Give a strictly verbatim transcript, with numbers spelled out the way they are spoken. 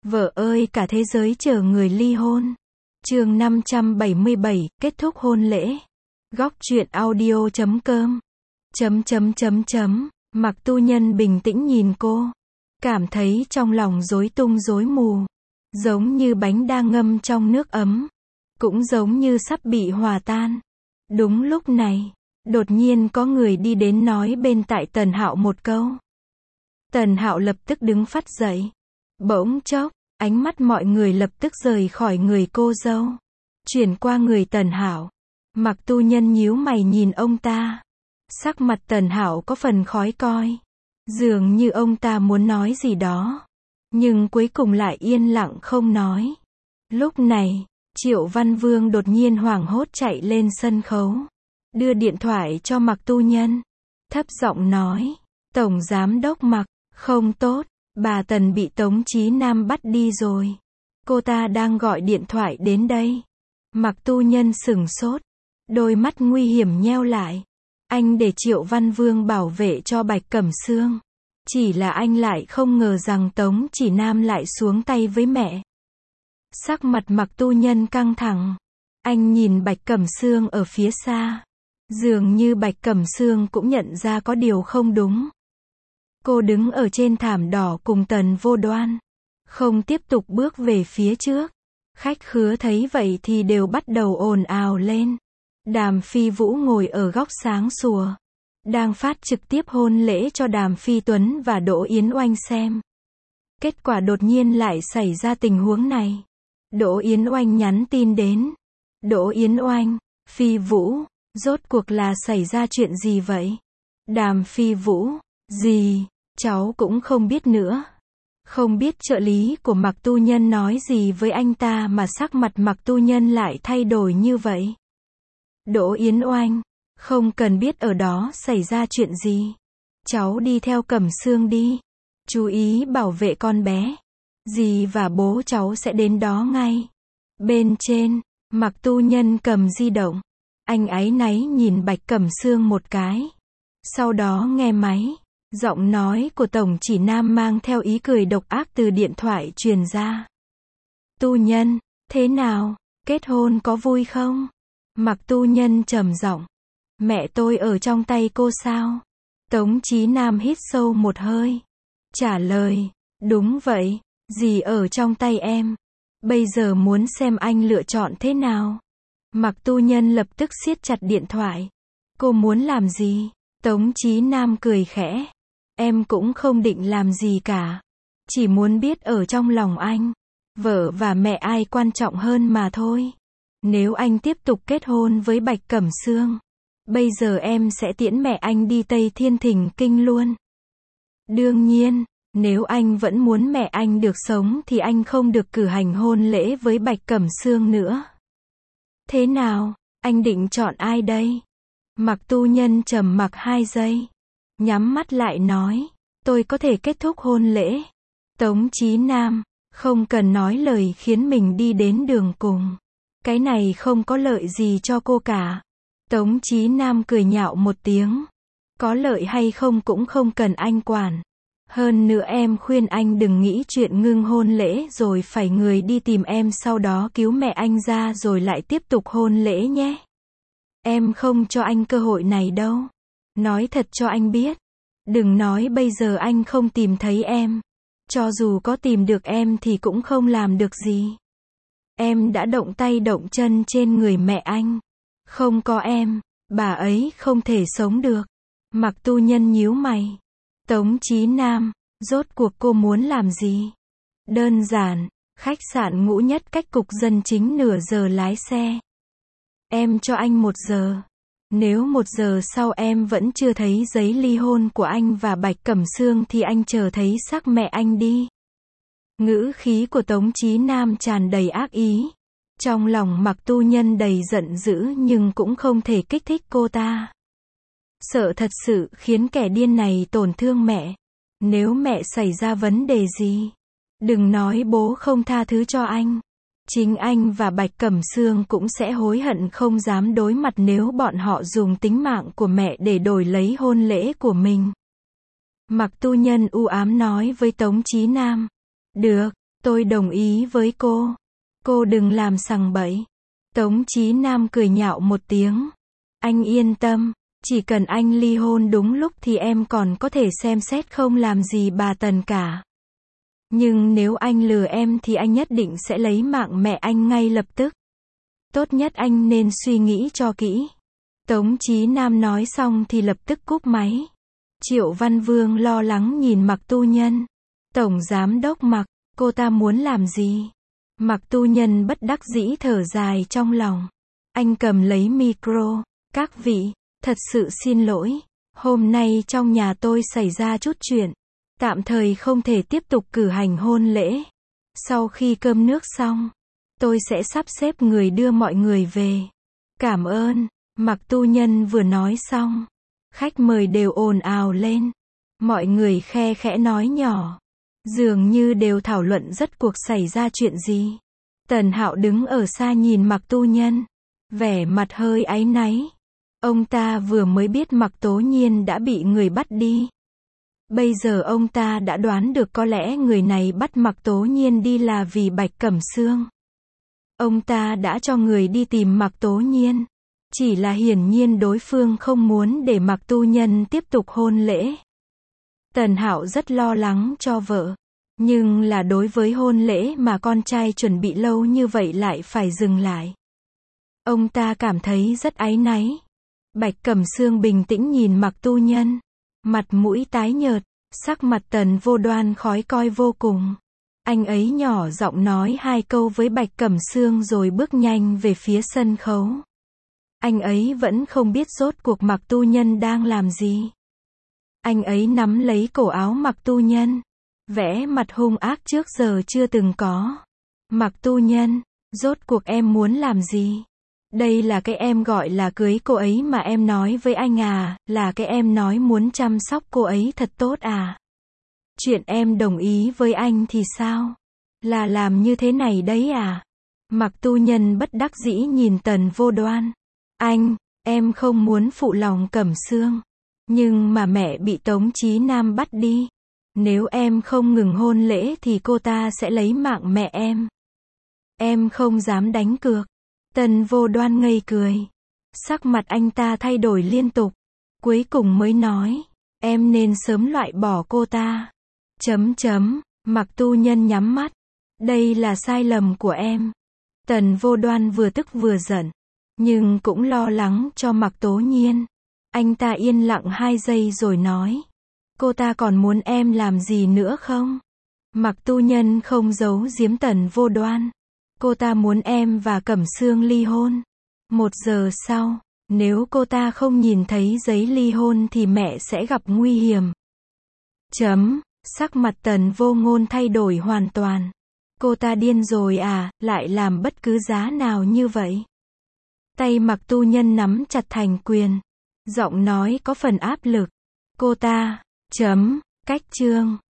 Vợ ơi, cả thế giới chờ người ly hôn. Chương năm trăm bảy mươi bảy, kết thúc hôn lễ. Góc truyện audio chấm com. Chấm chấm chấm chấm. Mặc Tu Nhân bình tĩnh nhìn cô, cảm thấy trong lòng rối tung rối mù, giống như bánh đang ngâm trong nước ấm, cũng giống như sắp bị hòa tan. Đúng lúc này, đột nhiên có người đi đến nói bên tai Tần Hạo một câu. Tần Hạo lập tức đứng phắt dậy. Bỗng chốc, ánh mắt mọi người lập tức rời khỏi người cô dâu, chuyển qua người Tần Hạo. Mặc Tu Nhân nhíu mày nhìn ông ta. Sắc mặt Tần Hạo có phần khó coi, dường như ông ta muốn nói gì đó, nhưng cuối cùng lại yên lặng không nói. Lúc này, Triệu Văn Vương đột nhiên hoảng hốt chạy lên sân khấu, đưa điện thoại cho Mặc Tu Nhân, thấp giọng nói: "Tổng giám đốc Mặc, không tốt, bà Tần bị Tống Chí Nam bắt đi rồi. Cô ta đang gọi điện thoại đến đây." Mặc Tu Nhân sửng sốt, đôi mắt nguy hiểm nheo lại. Anh để Triệu Văn Vương bảo vệ cho Bạch Cẩm Sương, chỉ là anh lại không ngờ rằng Tống Chỉ Nam lại xuống tay với mẹ. Sắc mặt Mặc Tu Nhân căng thẳng. Anh nhìn Bạch Cẩm Sương ở phía xa, dường như Bạch Cẩm Sương cũng nhận ra có điều không đúng. Cô đứng ở trên thảm đỏ cùng Tần Vô Đoan, không tiếp tục bước về phía trước. Khách khứa thấy vậy thì đều bắt đầu ồn ào lên. Đàm Phi Vũ ngồi ở góc sáng sủa, đang phát trực tiếp hôn lễ cho Đàm Phi Tuấn và Đỗ Yến Oanh xem. Kết quả đột nhiên lại xảy ra tình huống này. Đỗ Yến Oanh nhắn tin đến. Đỗ Yến Oanh, Phi Vũ, rốt cuộc là xảy ra chuyện gì vậy? Đàm Phi Vũ, gì, cháu cũng không biết nữa. Không biết trợ lý của Mặc Tu Nhân nói gì với anh ta mà sắc mặt Mặc Tu Nhân lại thay đổi như vậy. Đỗ Yến Oanh, không cần biết ở đó xảy ra chuyện gì. Cháu đi theo Cẩm Sương đi. Chú ý bảo vệ con bé. Dì và bố cháu sẽ đến đó ngay. Bên trên, Mặc Tu Nhân cầm di động. Anh áy náy nhìn Bạch Cẩm Sương một cái. Sau đó nghe máy. Giọng nói của Tổng Chỉ Nam mang theo ý cười độc ác từ điện thoại truyền ra. Tu Nhân, thế nào, kết hôn có vui không? Mặc Tu Nhân trầm giọng. Mẹ tôi ở trong tay cô sao? Tống Chí Nam hít sâu một hơi, trả lời, đúng vậy, dì ở trong tay em. Bây giờ muốn xem anh lựa chọn thế nào. Mặc Tu Nhân lập tức siết chặt điện thoại. Cô muốn làm gì? Tống Chí Nam cười khẽ. Em cũng không định làm gì cả. Chỉ muốn biết ở trong lòng anh, vợ và mẹ ai quan trọng hơn mà thôi. Nếu anh tiếp tục kết hôn với Bạch Cẩm Sương, bây giờ em sẽ tiễn mẹ anh đi Tây Thiên Thỉnh Kinh luôn. Đương nhiên, nếu anh vẫn muốn mẹ anh được sống thì anh không được cử hành hôn lễ với Bạch Cẩm Sương nữa. Thế nào, anh định chọn ai đây? Mặc Tu Nhân trầm mặc hai giây, nhắm mắt lại nói, tôi có thể kết thúc hôn lễ. Tống Chí Nam, không cần nói lời khiến mình đi đến đường cùng. Cái này không có lợi gì cho cô cả. Tống Chí Nam cười nhạo một tiếng. Có lợi hay không cũng không cần anh quản. Hơn nữa em khuyên anh đừng nghĩ chuyện ngưng hôn lễ rồi phải người đi tìm em sau đó cứu mẹ anh ra rồi lại tiếp tục hôn lễ nhé. Em không cho anh cơ hội này đâu. Nói thật cho anh biết. Đừng nói bây giờ anh không tìm thấy em. Cho dù có tìm được em thì cũng không làm được gì. Em đã động tay động chân trên người mẹ anh. Không có em, bà ấy không thể sống được. Mặc Tu Nhân nhíu mày. Tống Chí Nam, rốt cuộc cô muốn làm gì? Đơn giản, khách sạn Ngũ Nhất cách cục dân chính nửa giờ lái xe. Em cho anh một giờ. Nếu một giờ sau em vẫn chưa thấy giấy ly hôn của anh và Bạch Cẩm Sương thì anh chờ thấy xác mẹ anh đi. Ngữ khí của Tống Chí Nam tràn đầy ác ý. Trong lòng Mặc Tu Nhân đầy giận dữ nhưng cũng không thể kích thích cô ta. Sợ thật sự khiến kẻ điên này tổn thương mẹ. Nếu mẹ xảy ra vấn đề gì, đừng nói bố không tha thứ cho anh. Chính anh và Bạch Cẩm Sương cũng sẽ hối hận không dám đối mặt nếu bọn họ dùng tính mạng của mẹ để đổi lấy hôn lễ của mình. Mặc Tu Nhân u ám nói với Tống Chí Nam. Được, Tôi đồng ý với cô. Cô đừng làm sằng bậy. Tống Chí Nam cười nhạo một tiếng. Anh yên tâm, chỉ cần anh ly hôn đúng lúc thì em còn có thể xem xét không làm gì bà Tần cả. Nhưng nếu anh lừa em thì anh nhất định sẽ lấy mạng mẹ anh ngay lập tức. Tốt nhất anh nên suy nghĩ cho kỹ. Tống Chí Nam nói xong thì lập tức cúp máy. Triệu Văn Vương lo lắng nhìn Mạc Tu Nhân. Tổng giám đốc Mạc, cô ta muốn làm gì? Mạc Tu Nhân bất đắc dĩ thở dài trong lòng. Anh cầm lấy micro. Các vị, thật sự xin lỗi. Hôm nay trong nhà tôi xảy ra chút chuyện. Tạm thời không thể tiếp tục cử hành hôn lễ. Sau khi cơm nước xong, tôi sẽ sắp xếp người đưa mọi người về. Cảm ơn. Mạc Tu Nhân vừa nói xong, khách mời đều ồn ào lên. Mọi người khe khẽ nói nhỏ. Dường như đều thảo luận rất cuộc xảy ra chuyện gì. Tần Hạo đứng ở xa nhìn Mạc Tu Nhân. Vẻ mặt hơi áy náy. Ông ta vừa mới biết Mạc Tố Nhiên đã bị người bắt đi. Bây giờ ông ta đã đoán được có lẽ người này bắt Mạc Tố Nhiên đi là vì Bạch Cẩm Sương. Ông ta đã cho người đi tìm Mạc Tố Nhiên. Chỉ là hiển nhiên đối phương không muốn để Mạc Tu Nhân tiếp tục hôn lễ. Tần Hạo rất lo lắng cho vợ. Nhưng là đối với hôn lễ mà con trai chuẩn bị lâu như vậy lại phải dừng lại. Ông ta cảm thấy rất áy náy. Bạch Cẩm Sương bình tĩnh nhìn Mạc Tu Nhân. Mặt mũi tái nhợt, sắc mặt Tần Vô Đoan khói coi vô cùng. Anh ấy nhỏ giọng nói hai câu với Bạch Cẩm Sương rồi bước nhanh về phía sân khấu. Anh ấy vẫn không biết rốt cuộc Mạc Tu Nhân đang làm gì. Anh ấy nắm lấy cổ áo Mạc Tu Nhân. Vẽ mặt hung ác trước giờ chưa từng có. Mạc Tu Nhân, rốt cuộc em muốn làm gì? Đây là cái em gọi là cưới cô ấy mà em nói với anh à, là cái em nói muốn chăm sóc cô ấy thật tốt à? Chuyện em đồng ý với anh thì sao? Là làm như thế này đấy à? Mạc Tu Nhân bất đắc dĩ nhìn Tần Vô Đoan. Anh, em không muốn phụ lòng Cẩm Sương. Nhưng mà mẹ bị Tống Chí Nam bắt đi. Nếu em không ngừng hôn lễ thì cô ta sẽ lấy mạng mẹ em. Em không dám đánh cược. Tần Vô Đoan ngây cười. Sắc mặt anh ta thay đổi liên tục. Cuối cùng mới nói. Em nên sớm loại bỏ cô ta. Chấm chấm. Mạc Tu Nhân nhắm mắt. Đây là sai lầm của em. Tần Vô Đoan vừa tức vừa giận. Nhưng cũng lo lắng cho Mạc Tố Nhiên. Anh ta yên lặng hai giây rồi nói. Cô ta còn muốn em làm gì nữa không? Mạc Tu Nhân không giấu giếm Tần Vô Đoan. Cô ta muốn em và Cẩm Sương ly hôn. Một giờ sau, nếu cô ta không nhìn thấy giấy ly hôn thì mẹ sẽ gặp nguy hiểm. Chấm, sắc mặt Tần Vô Ngôn thay đổi hoàn toàn. Cô ta điên rồi à, lại làm bất cứ giá nào như vậy. Tay Mạc Tu Nhân nắm chặt thành quyền. Giọng nói có phần áp lực. Cô ta, chấm, cách chương.